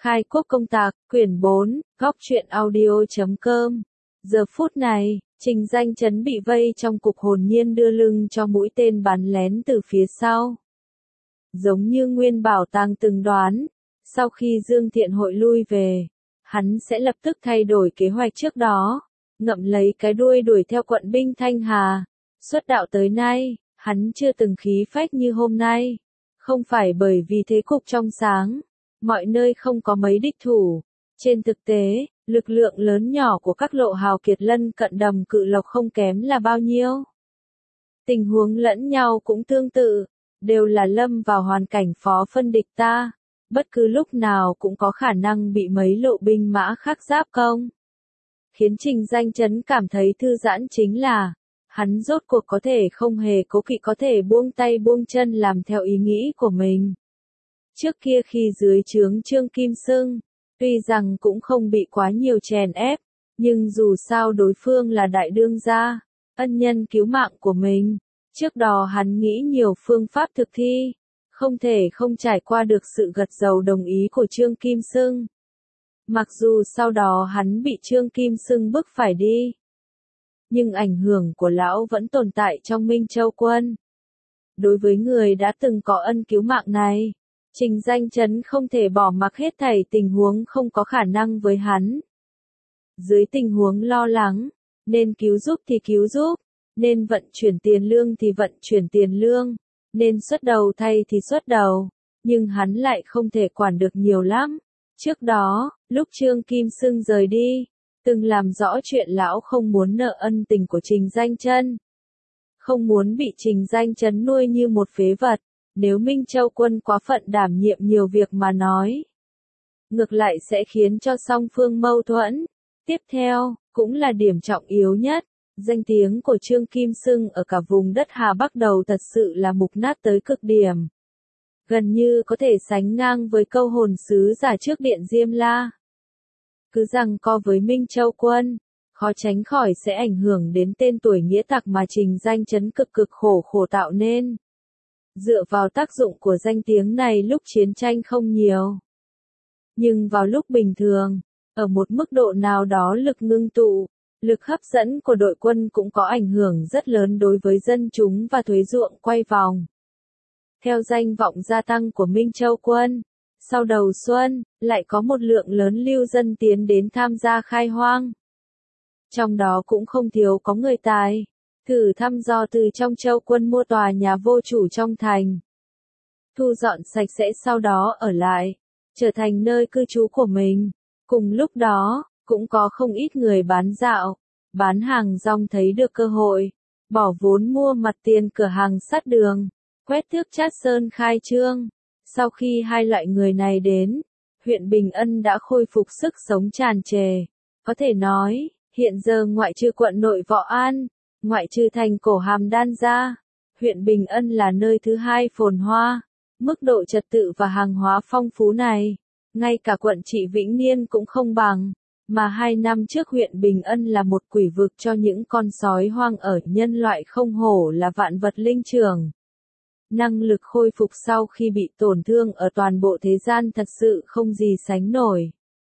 Khai quốc công tạc, quyển 4, góc truyện audio.com. Giờ phút này, Trình Danh Chấn bị vây trong cục hồn nhiên đưa lưng cho mũi tên bắn lén từ phía sau. Giống như Nguyên Bảo Tàng từng đoán, sau khi Dương Thiện Hội lui về, hắn sẽ lập tức thay đổi kế hoạch trước đó, ngậm lấy cái đuôi đuổi theo quận binh Thanh Hà. Xuất đạo tới nay, hắn chưa từng khí phách như hôm nay. Không phải bởi vì thế cục trong sáng, mọi nơi không có mấy địch thủ. Trên thực tế, lực lượng lớn nhỏ của các lộ hào kiệt lân cận Đầm Cự Lộc không kém là bao nhiêu. Tình huống lẫn nhau cũng tương tự, đều là lâm vào hoàn cảnh phó phân địch ta, bất cứ lúc nào cũng có khả năng bị mấy lộ binh mã khác giáp công. Khiến Trình Danh Chấn cảm thấy thư giãn chính là, hắn rốt cuộc có thể không hề cố kỵ có thể buông tay buông chân làm theo ý nghĩ của mình. Trước kia khi dưới trướng Trương Kim Xưng, tuy rằng cũng không bị quá nhiều chèn ép, nhưng dù sao đối phương là đại đương gia, ân nhân cứu mạng của mình. Trước đó hắn nghĩ nhiều phương pháp thực thi, không thể không trải qua được sự gật đầu đồng ý của Trương Kim Xưng. Mặc dù sau đó hắn bị Trương Kim Xưng bức phải đi, nhưng ảnh hưởng của lão vẫn tồn tại trong Minh Châu quân. Đối với người đã từng có ân cứu mạng này, Trình Danh Chấn không thể bỏ mặc hết thảy tình huống không có khả năng với hắn. Dưới tình huống lo lắng, nên cứu giúp thì cứu giúp, nên vận chuyển tiền lương thì vận chuyển tiền lương, nên xuất đầu thay thì xuất đầu, nhưng hắn lại không thể quản được nhiều lắm. Trước đó, lúc Trương Kim Xưng rời đi, từng làm rõ chuyện lão không muốn nợ ân tình của Trình Danh Chấn, không muốn bị Trình Danh Chấn nuôi như một phế vật. Nếu Minh Châu quân quá phận đảm nhiệm nhiều việc mà nói, ngược lại sẽ khiến cho song phương mâu thuẫn. Tiếp theo, cũng là điểm trọng yếu nhất, danh tiếng của Trương Kim Xưng ở cả vùng đất Hà Bắc đầu thật sự là mục nát tới cực điểm. Gần như có thể sánh ngang với câu hồn sứ giả trước điện Diêm La. Cứ giằng co với Minh Châu quân, khó tránh khỏi sẽ ảnh hưởng đến tên tuổi nghĩa tặc mà Trình Danh Chấn cực khổ tạo nên. Dựa vào tác dụng của danh tiếng này lúc chiến tranh không nhiều. Nhưng vào lúc bình thường, ở một mức độ nào đó lực ngưng tụ, lực hấp dẫn của đội quân cũng có ảnh hưởng rất lớn đối với dân chúng và thuế ruộng quay vòng. Theo danh vọng gia tăng của Minh Châu quân, sau đầu xuân, lại có một lượng lớn lưu dân tiến đến tham gia khai hoang. Trong đó cũng không thiếu có người tài. Thử thăm dò từ trong Châu quân mua tòa nhà vô chủ trong thành. Thu dọn sạch sẽ sau đó ở lại, trở thành nơi cư trú của mình. Cùng lúc đó, cũng có không ít người bán dạo, bán hàng rong thấy được cơ hội, bỏ vốn mua mặt tiền cửa hàng sát đường, quét tước Chát Sơn khai trương. Sau khi hai loại người này đến, huyện Bình Ân đã khôi phục sức sống tràn trề. Có thể nói, hiện giờ ngoại trừ quận nội Võ An, ngoại trừ thành Cổ Hàm Đan ra, huyện Bình Ân là nơi thứ hai phồn hoa. Mức độ trật tự và hàng hóa phong phú này, ngay cả quận trị Vĩnh Niên cũng không bằng, mà 2 năm trước huyện Bình Ân là một quỷ vực cho những con sói hoang ở, nhân loại không hổ là vạn vật linh trưởng. Năng lực khôi phục sau khi bị tổn thương ở toàn bộ thế gian thật sự không gì sánh nổi.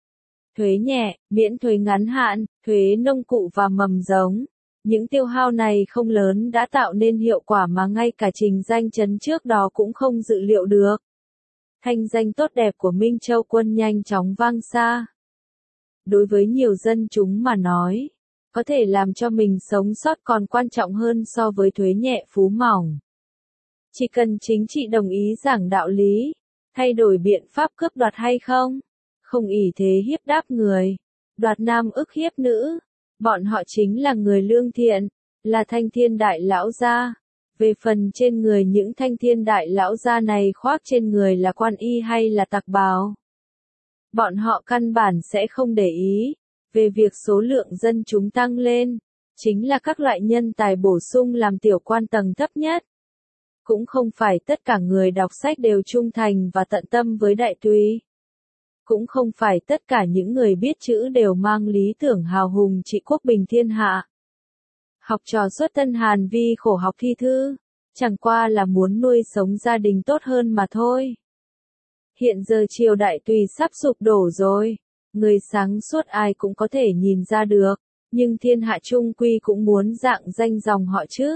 Thuế nhẹ, miễn thuế ngắn hạn, thuế nông cụ và mầm giống. Những tiêu hao này không lớn đã tạo nên hiệu quả mà ngay cả Trình Danh Chấn trước đó cũng không dự liệu được. Thanh danh tốt đẹp của Minh Châu quân nhanh chóng vang xa. Đối với nhiều dân chúng mà nói, có thể làm cho mình sống sót còn quan trọng hơn so với thuế nhẹ phú mỏng. Chỉ cần chính trị đồng ý giảng đạo lý, thay đổi biện pháp cướp đoạt hay không, không ỷ thế hiếp đáp người, đoạt nam ức hiếp nữ. Bọn họ chính là người lương thiện, là thanh thiên đại lão gia. Về phần trên người những thanh thiên đại lão gia này khoác trên người là quan y hay là tặc bào, bọn họ căn bản sẽ không để ý. Về việc số lượng dân chúng tăng lên, chính là các loại nhân tài bổ sung làm tiểu quan tầng thấp nhất. Cũng không phải tất cả người đọc sách đều trung thành và tận tâm với đại tùy. Cũng không phải tất cả những người biết chữ đều mang lý tưởng hào hùng trị quốc bình thiên hạ. Học trò xuất thân Hàn Vi khổ học thi thư, chẳng qua là muốn nuôi sống gia đình tốt hơn mà thôi. Hiện giờ triều đại tuy sắp sụp đổ rồi, người sáng suốt ai cũng có thể nhìn ra được, nhưng thiên hạ chung quy cũng muốn dạng danh dòng họ chứ.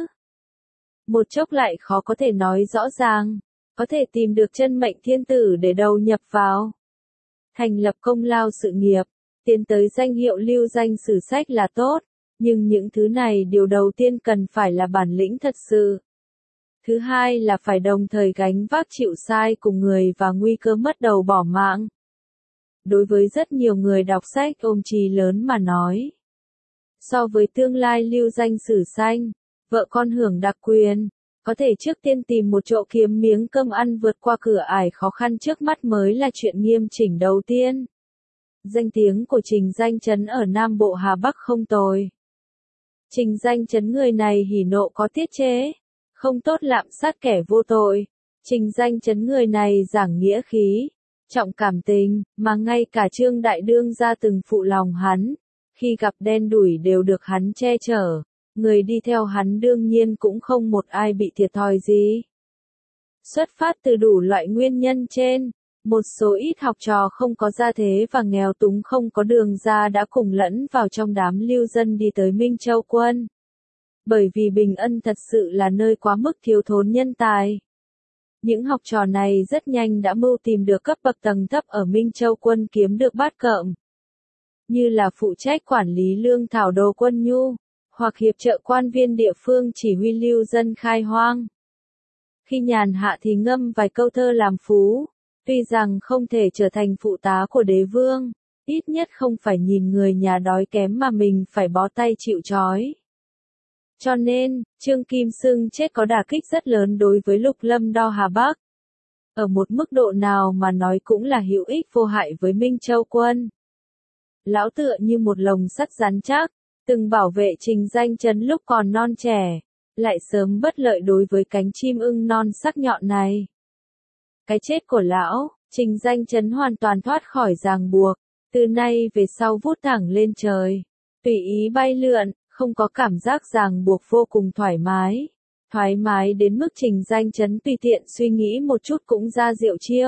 Một chốc lại khó có thể nói rõ ràng, có thể tìm được chân mệnh thiên tử để đầu nhập vào. Thành lập công lao sự nghiệp, tiến tới danh hiệu lưu danh sử sách là tốt, nhưng những thứ này điều đầu tiên cần phải là bản lĩnh thật sự. Thứ hai là phải đồng thời gánh vác chịu sai cùng người và nguy cơ mất đầu bỏ mạng. Đối với rất nhiều người đọc sách ôm chí lớn mà nói, so với tương lai lưu danh sử xanh, vợ con hưởng đặc quyền, có thể trước tiên tìm một chỗ kiếm miếng cơm ăn vượt qua cửa ải khó khăn trước mắt mới là chuyện nghiêm chỉnh đầu tiên. Danh tiếng của Trình Danh Chấn ở Nam Bộ Hà Bắc không tồi. Trình Danh Chấn người này hỉ nộ có tiết chế, không tốt lạm sát kẻ vô tội. Trình Danh Chấn người này giảng nghĩa khí, trọng cảm tình, mà ngay cả Trương Đại Đương gia từng phụ lòng hắn, khi gặp đen đủi đều được hắn che chở. Người đi theo hắn đương nhiên cũng không một ai bị thiệt thòi gì. Xuất phát từ đủ loại nguyên nhân trên, một số ít học trò không có gia thế và nghèo túng không có đường ra đã cùng lẫn vào trong đám lưu dân đi tới Minh Châu Quân. Bởi vì Bình Ân thật sự là nơi quá mức thiếu thốn nhân tài. Những học trò này rất nhanh đã mưu tìm được cấp bậc tầng thấp ở Minh Châu Quân kiếm được bát cợm. Như là phụ trách quản lý lương thảo đồ quân nhu, hoặc hiệp trợ quan viên địa phương chỉ huy lưu dân khai hoang. Khi nhàn hạ thì ngâm vài câu thơ làm phú, tuy rằng không thể trở thành phụ tá của đế vương, ít nhất không phải nhìn người nhà đói kém mà mình phải bó tay chịu trói. Cho nên, Trương Kim Xưng chết có đả kích rất lớn đối với Lục Lâm Đo Hà Bắc. Ở một mức độ nào mà nói cũng là hữu ích vô hại với Minh Châu Quân. Lão tựa như một lồng sắt rắn chắc, từng bảo vệ Trình Danh Chấn lúc còn non trẻ, lại sớm bất lợi đối với cánh chim ưng non sắc nhọn này. Cái chết của lão, Trình Danh Chấn hoàn toàn thoát khỏi ràng buộc, từ nay về sau vút thẳng lên trời, tùy ý bay lượn, không có cảm giác ràng buộc, vô cùng thoải mái đến mức Trình Danh Chấn tùy tiện suy nghĩ một chút cũng ra diệu chiêu.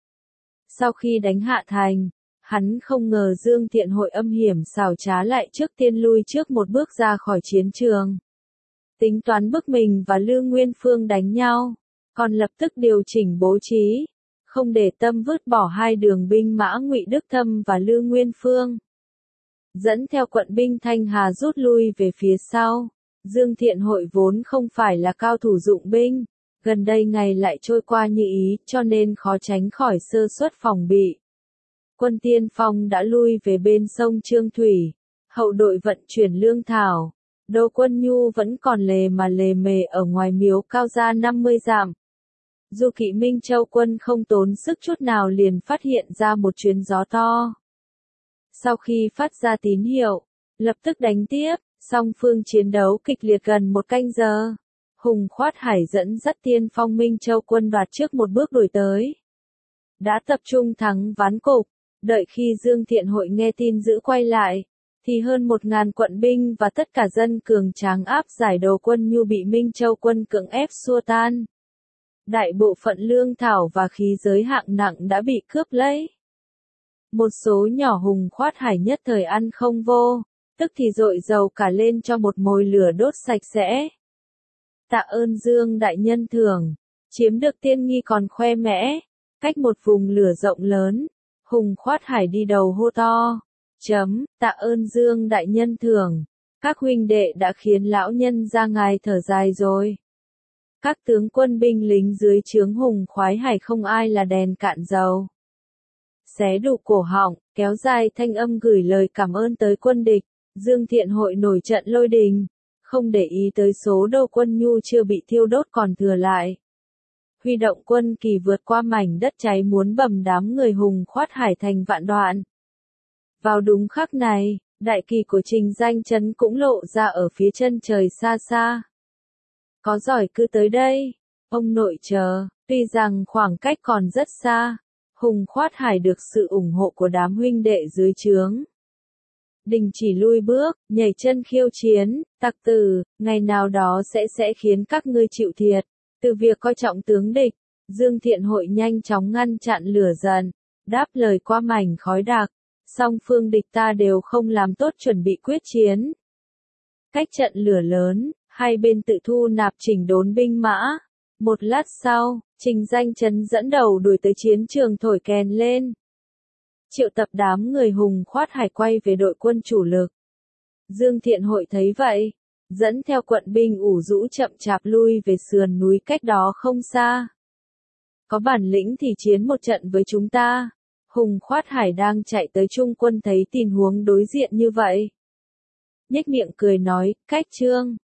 Sau khi đánh hạ thành, hắn không ngờ Dương Thiện Hội âm hiểm xảo trá lại trước tiên lui trước một bước ra khỏi chiến trường. Tính toán bức mình và Lư Nguyên Phương đánh nhau, còn lập tức điều chỉnh bố trí, không để tâm vứt bỏ hai đường binh mã Ngụy Đức Thâm và Lư Nguyên Phương. Dẫn theo quận binh Thanh Hà rút lui về phía sau. Dương Thiện Hội vốn không phải là cao thủ dụng binh, gần đây ngày lại trôi qua như ý, cho nên khó tránh khỏi sơ suất phòng bị. Quân tiên phong đã lui về bên sông Trương Thủy, hậu đội vận chuyển lương thảo, Đô Quân Nhu vẫn còn lề mề ở ngoài miếu cao ra 50 dặm. Du kỵ Minh Châu Quân không tốn sức chút nào liền phát hiện ra một chuyến gió to. Sau khi phát ra tín hiệu, lập tức đánh tiếp, song phương chiến đấu kịch liệt gần một canh giờ. Hùng Khoát Hải dẫn dắt tiên phong Minh Châu Quân đoạt trước một bước đuổi tới. Đã tập trung thắng ván cục, đợi khi Dương Thiện Hội nghe tin dữ quay lại, thì hơn 1000 quận binh và tất cả dân cường tráng áp giải Đồ Quân Nhu bị Minh Châu Quân cưỡng ép xua tan. Đại bộ phận lương thảo và khí giới hạng nặng đã bị cướp lấy. Một số nhỏ Hùng Khoát Hải nhất thời ăn không vô, tức thì dội dầu cả lên cho một mồi lửa đốt sạch sẽ. Tạ ơn Dương đại nhân thưởng, chiếm được tiên nghi còn khoe mẽ, cách một vùng lửa rộng lớn, Hùng Khoát Hải đi đầu hô to. Tạ ơn Dương đại nhân thưởng, các huynh đệ đã khiến lão nhân ra ngài thở dài rồi. Các tướng quân binh lính dưới trướng Hùng Khoái Hải không ai là đèn cạn dầu. Xé đủ cổ họng, kéo dài thanh âm gửi lời cảm ơn tới quân địch. Dương Thiện Hội nổi trận lôi đình, không để ý tới số Đô Quân Nhu chưa bị thiêu đốt còn thừa lại. Huy động quân kỳ vượt qua mảnh đất cháy muốn bầm đám người Hùng Khoát Hải thành vạn đoạn. Vào đúng khắc này, đại kỳ của Trình Danh Chấn cũng lộ ra ở phía chân trời xa xa. Có giỏi cứ tới đây, ông nội chờ, tuy rằng khoảng cách còn rất xa, Hùng Khoát Hải được sự ủng hộ của đám huynh đệ dưới trướng. Đình chỉ lui bước, nhảy chân khiêu chiến, tặc tử, ngày nào đó sẽ khiến các ngươi chịu thiệt, từ việc coi trọng tướng địch, Dương Thiện Hội nhanh chóng ngăn chặn lửa giận, đáp lời qua mảnh khói đặc, song phương địch ta đều không làm tốt chuẩn bị quyết chiến. Cách trận lửa lớn, hai bên tự thu nạp chỉnh đốn binh mã. Một lát sau, Trình Danh Chấn dẫn đầu đuổi tới chiến trường thổi kèn lên. Triệu tập đám người hùng khoát hải quay về đội quân chủ lực. Dương Thiện Hội thấy vậy, dẫn theo quận binh ủ rũ chậm chạp lui về sườn núi cách đó không xa. Có bản lĩnh thì chiến một trận với chúng ta. Hùng khoát hải đang chạy tới trung quân thấy tình huống đối diện như vậy. Nhếch miệng cười nói, cách trương.